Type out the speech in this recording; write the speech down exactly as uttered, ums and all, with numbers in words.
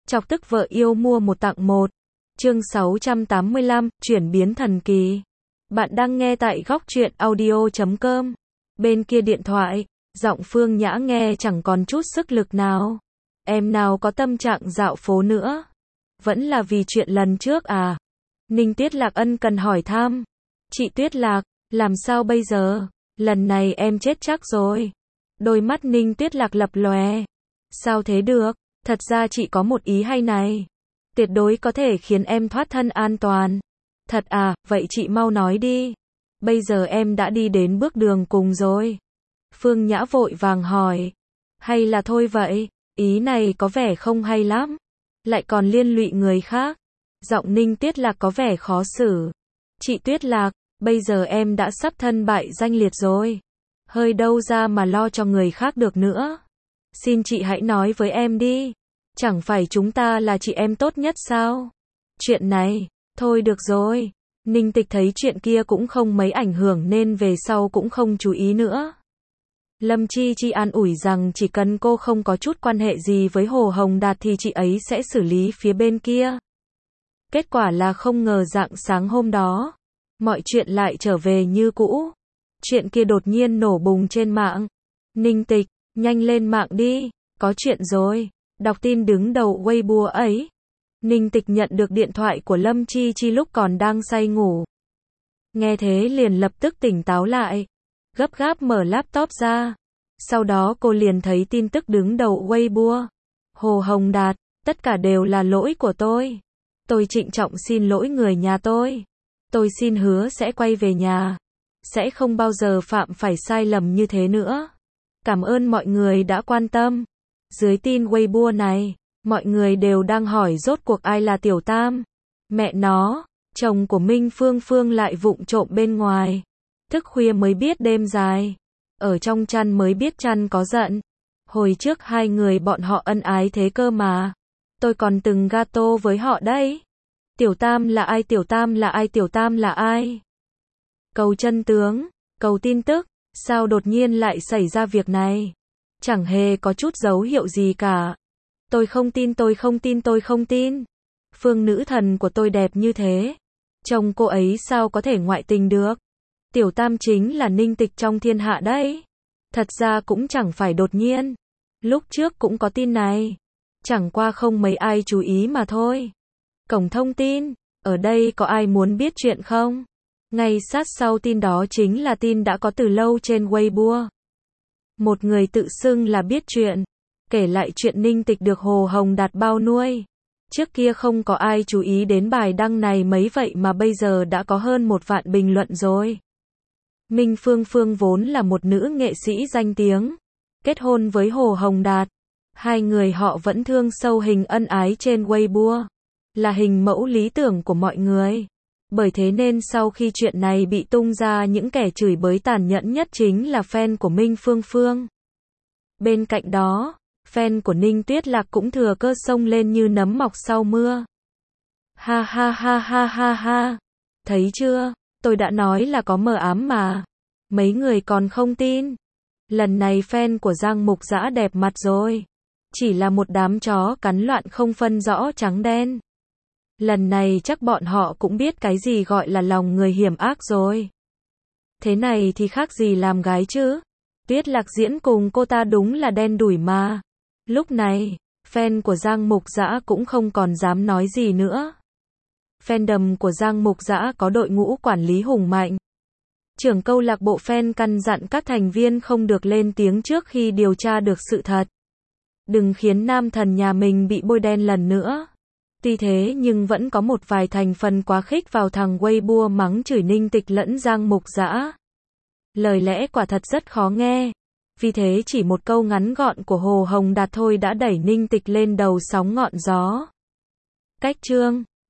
Chọc tức vợ yêu mua một tặng một. Chương sáu trăm tám mươi lăm, chuyển biến thần kỳ. Bạn đang nghe tại góc truyện audio chấm com. Bên kia điện thoại, giọng Phương Nhã nghe chẳng còn chút sức lực nào. Em nào có tâm trạng dạo phố nữa. Vẫn là vì chuyện lần trước à? Ninh Tiết Lạc ân cần hỏi thăm. Chị Tuyết Lạc, làm sao bây giờ? Lần này em chết chắc rồi. Đôi mắt Ninh Tiết Lạc lập lòe. Sao thế được? Thật ra chị có một ý hay này. Tuyệt đối có thể khiến em thoát thân an toàn. Thật à, vậy chị mau nói đi. Bây giờ em đã đi đến bước đường cùng rồi. Phương Nhã vội vàng hỏi. Hay là thôi vậy, ý này có vẻ không hay lắm. Lại còn liên lụy người khác. Giọng Ninh Tiết Lạc có vẻ khó xử. Chị Tuyết Lạc, bây giờ em đã sắp thân bại danh liệt rồi. Hơi đâu ra mà lo cho người khác được nữa. Xin chị hãy nói với em đi. Chẳng phải chúng ta là chị em tốt nhất sao? Chuyện này, thôi được rồi. Ninh Tịch thấy chuyện kia cũng không mấy ảnh hưởng nên về sau cũng không chú ý nữa. Lâm Chi Chi an ủi rằng chỉ cần cô không có chút quan hệ gì với Hồ Hồng Đạt thì chị ấy sẽ xử lý phía bên kia. Kết quả là không ngờ rạng sáng hôm đó, mọi chuyện lại trở về như cũ. Chuyện kia đột nhiên nổ bùng trên mạng. Ninh Tịch, nhanh lên mạng đi, có chuyện rồi. Đọc tin đứng đầu Weibo ấy. Ninh Tịch nhận được điện thoại của Lâm Chi Chi lúc còn đang say ngủ. Nghe thế liền lập tức tỉnh táo lại. Gấp gáp mở laptop ra. Sau đó cô liền thấy tin tức đứng đầu Weibo. Hồ Hồng Đạt, tất cả đều là lỗi của tôi. Tôi trịnh trọng xin lỗi người nhà tôi. Tôi xin hứa sẽ quay về nhà. Sẽ không bao giờ phạm phải sai lầm như thế nữa. Cảm ơn mọi người đã quan tâm. Dưới tin Weibo này, mọi người đều đang hỏi rốt cuộc ai là Tiểu Tam. Mẹ nó, chồng của Minh Phương Phương lại vụng trộm bên ngoài. Thức khuya mới biết đêm dài. Ở trong chăn mới biết chăn có giận. Hồi trước hai người bọn họ ân ái thế cơ mà. Tôi còn từng gato với họ đấy. Tiểu Tam là ai? Tiểu Tam là ai? Tiểu Tam là ai? Cầu chân tướng, cầu tin tức. Sao đột nhiên lại xảy ra việc này? Chẳng hề có chút dấu hiệu gì cả. Tôi không tin, tôi không tin, tôi không tin. Phương nữ thần của tôi đẹp như thế. Chồng cô ấy sao có thể ngoại tình được? Tiểu Tam chính là Ninh Tịch trong thiên hạ đấy. Thật ra cũng chẳng phải đột nhiên. Lúc trước cũng có tin này. Chẳng qua không mấy ai chú ý mà thôi. Cổng thông tin, ở đây có ai muốn biết chuyện không? Ngay sát sau tin đó chính là tin đã có từ lâu trên Weibo. Một người tự xưng là biết chuyện, kể lại chuyện Ninh Tịch được Hồ Hồng Đạt bao nuôi. Trước kia không có ai chú ý đến bài đăng này mấy vậy mà bây giờ đã có hơn một vạn bình luận rồi. Minh Phương Phương vốn là một nữ nghệ sĩ danh tiếng, kết hôn với Hồ Hồng Đạt. Hai người họ vẫn thương sâu hình ân ái trên Weibo, là hình mẫu lý tưởng của mọi người. Bởi thế nên sau khi chuyện này bị tung ra, những kẻ chửi bới tàn nhẫn nhất chính là fan của Minh Phương Phương. Bên cạnh đó, fan của Ninh Tuyết Lạc cũng thừa cơ xông lên như nấm mọc sau mưa. Ha ha ha ha ha ha. Thấy chưa, tôi đã nói là có mờ ám mà. Mấy người còn không tin. Lần này fan của Giang Mục Dã đẹp mặt rồi. Chỉ là một đám chó cắn loạn không phân rõ trắng đen. Lần này chắc bọn họ cũng biết cái gì gọi là lòng người hiểm ác rồi. Thế này thì khác gì làm gái chứ? Tuyết Lạc diễn cùng cô ta đúng là đen đủi mà. Lúc này, fan của Giang Mục Dã cũng không còn dám nói gì nữa. Fandom của Giang Mục Dã có đội ngũ quản lý hùng mạnh. Trưởng câu lạc bộ fan căn dặn các thành viên không được lên tiếng trước khi điều tra được sự thật. Đừng khiến nam thần nhà mình bị bôi đen lần nữa. Tuy thế nhưng vẫn có một vài thành phần quá khích vào thằng Weibo mắng chửi Ninh Tịch lẫn Giang Mục Dã. Lời lẽ quả thật rất khó nghe. Vì thế chỉ một câu ngắn gọn của Hồ Hồng Đạt thôi đã đẩy Ninh Tịch lên đầu sóng ngọn gió. Cách chương